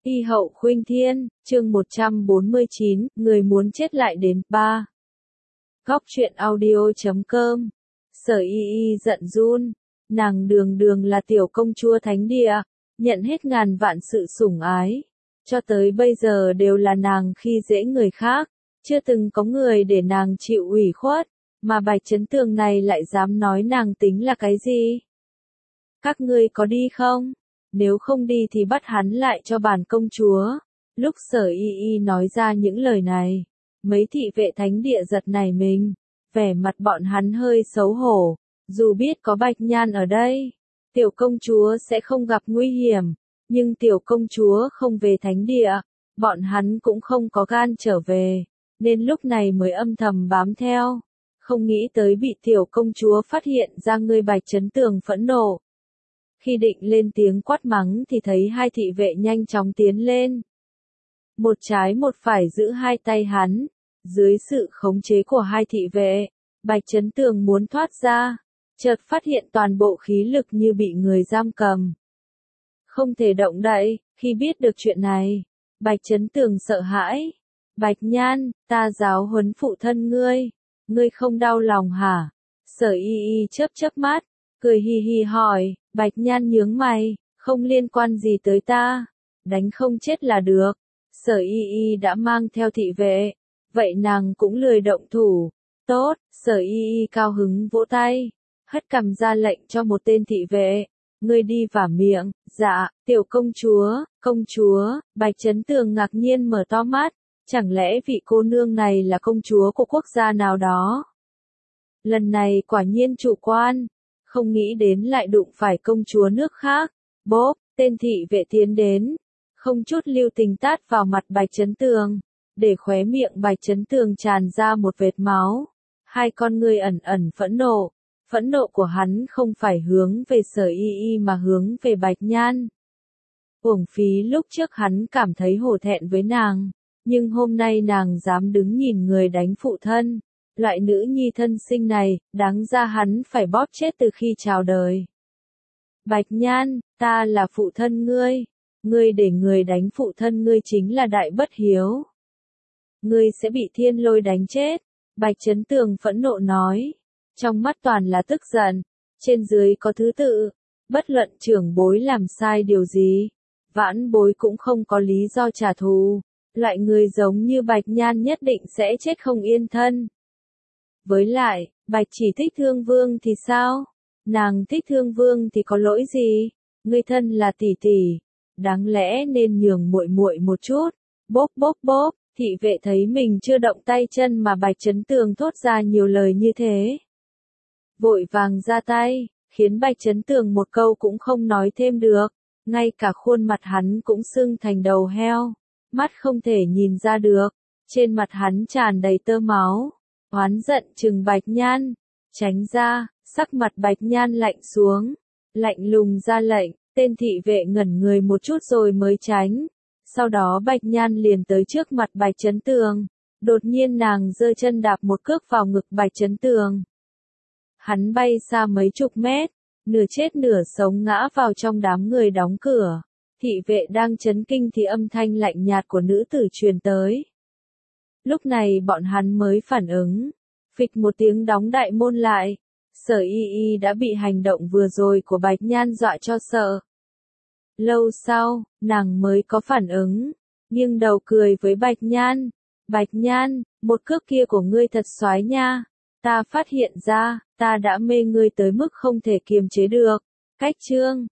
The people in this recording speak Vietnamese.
Y hậu khuynh thiên, chương 149, người muốn chết lại đến 3. Góc truyện audio.com. Sở y y giận run, nàng đường đường là tiểu công chúa thánh địa, nhận hết ngàn vạn sự sủng ái. Cho tới bây giờ đều là nàng khi dễ người khác, chưa từng có người để nàng chịu ủy khuất, mà Bạch Chấn Tường này lại dám nói nàng tính là cái gì? Các ngươi có đi không? Nếu không đi thì bắt hắn lại cho bản công chúa. Lúc Sở y y nói ra những lời này, mấy thị vệ thánh địa giật nảy mình, vẻ mặt bọn hắn hơi xấu hổ, dù biết có Bạch Nhan ở đây, tiểu công chúa sẽ không gặp nguy hiểm, nhưng tiểu công chúa không về thánh địa, bọn hắn cũng không có gan trở về, nên lúc này mới âm thầm bám theo, không nghĩ tới bị tiểu công chúa phát hiện ra. Người Bạch Chấn Tường phẫn nộ. Khi định lên tiếng quát mắng thì thấy hai thị vệ nhanh chóng tiến lên. Một trái một phải giữ hai tay hắn, dưới sự khống chế của hai thị vệ, Bạch Chấn Tường muốn thoát ra, chợt phát hiện toàn bộ khí lực như bị người giam cầm. Không thể động đậy. Khi biết được chuyện này, Bạch Chấn Tường sợ hãi. Bạch Nhan, ta giáo huấn phụ thân ngươi không đau lòng hả? Sở y y chớp mắt, cười hi hi hỏi. Bạch Nhan nhướng mày, không liên quan gì tới ta, đánh không chết là được. Sở y y đã mang theo thị vệ, vậy nàng cũng lười động thủ. Tốt, Sở y y cao hứng vỗ tay, hất cằm ra lệnh cho một tên thị vệ, ngươi đi vả miệng. Dạ, tiểu công chúa. Bạch Chấn Tường ngạc nhiên mở to mắt, chẳng lẽ vị cô nương này là công chúa của quốc gia nào đó? Lần này quả nhiên chủ quan, không nghĩ đến lại đụng phải công chúa nước khác. Bốp, tên thị vệ tiến đến, không chút lưu tình tát vào mặt Bạch Chấn Tường, để khóe miệng Bạch Chấn Tường tràn ra một vệt máu. Hai con ngươi ẩn ẩn phẫn nộ của hắn không phải hướng về Sở y y mà hướng về Bạch Nhan. Uổng phí lúc trước hắn cảm thấy hổ thẹn với nàng, nhưng hôm nay nàng dám đứng nhìn người đánh phụ thân. Loại nữ nhi thân sinh này, đáng ra hắn phải bóp chết từ khi chào đời. Bạch Nhan, ta là phụ thân ngươi để người đánh phụ thân ngươi chính là đại bất hiếu. Ngươi sẽ bị thiên lôi đánh chết, Bạch Chấn Tường phẫn nộ nói, trong mắt toàn là tức giận, trên dưới có thứ tự, bất luận trưởng bối làm sai điều gì, vãn bối cũng không có lý do trả thù, loại người giống như Bạch Nhan nhất định sẽ chết không yên thân. Với lại, Bạch chỉ thích Thương Vương thì sao? Nàng thích Thương Vương thì có lỗi gì? Ngươi thân là tỷ tỷ, đáng lẽ nên nhường muội muội một chút. Bốp, thị vệ thấy mình chưa động tay chân mà Bạch Chấn Tường thốt ra nhiều lời như thế, vội vàng ra tay, khiến Bạch Chấn Tường một câu cũng không nói thêm được, ngay cả khuôn mặt hắn cũng sưng thành đầu heo, mắt không thể nhìn ra được, trên mặt hắn tràn đầy tơ máu. Oán giận trừng Bạch Nhan, tránh ra. Sắc mặt Bạch Nhan lạnh xuống, lạnh lùng ra lệnh, tên thị vệ ngẩn người một chút rồi mới tránh. Sau đó Bạch Nhan liền tới trước mặt Bạch Chấn Tường, đột nhiên nàng giơ chân đạp một cước vào ngực Bạch Chấn Tường. Hắn bay xa mấy chục mét, nửa chết nửa sống ngã vào trong đám người đóng cửa. Thị vệ đang chấn kinh thì âm thanh lạnh nhạt của nữ tử truyền tới. Lúc này bọn hắn mới phản ứng, phịch một tiếng đóng đại môn lại. Sở y y đã bị hành động vừa rồi của Bạch Nhan dọa cho sợ. Lâu sau, nàng mới có phản ứng, nghiêng đầu cười với Bạch Nhan. Bạch Nhan, một cước kia của ngươi thật xoái nha. Ta phát hiện ra, ta đã mê ngươi tới mức không thể kiềm chế được. Cách chương